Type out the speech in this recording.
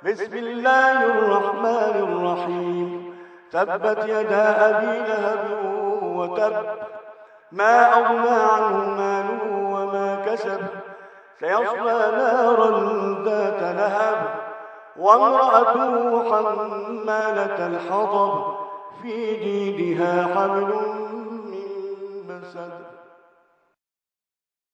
بسم الله الرحمن الرحيم. تبت يدا أبي لهب وتب، ما أغنى عنه ماله وما كسب، سيصلى نارا ذات لهب وامرأته حمالة الحطب في جيدها حبل من مسد.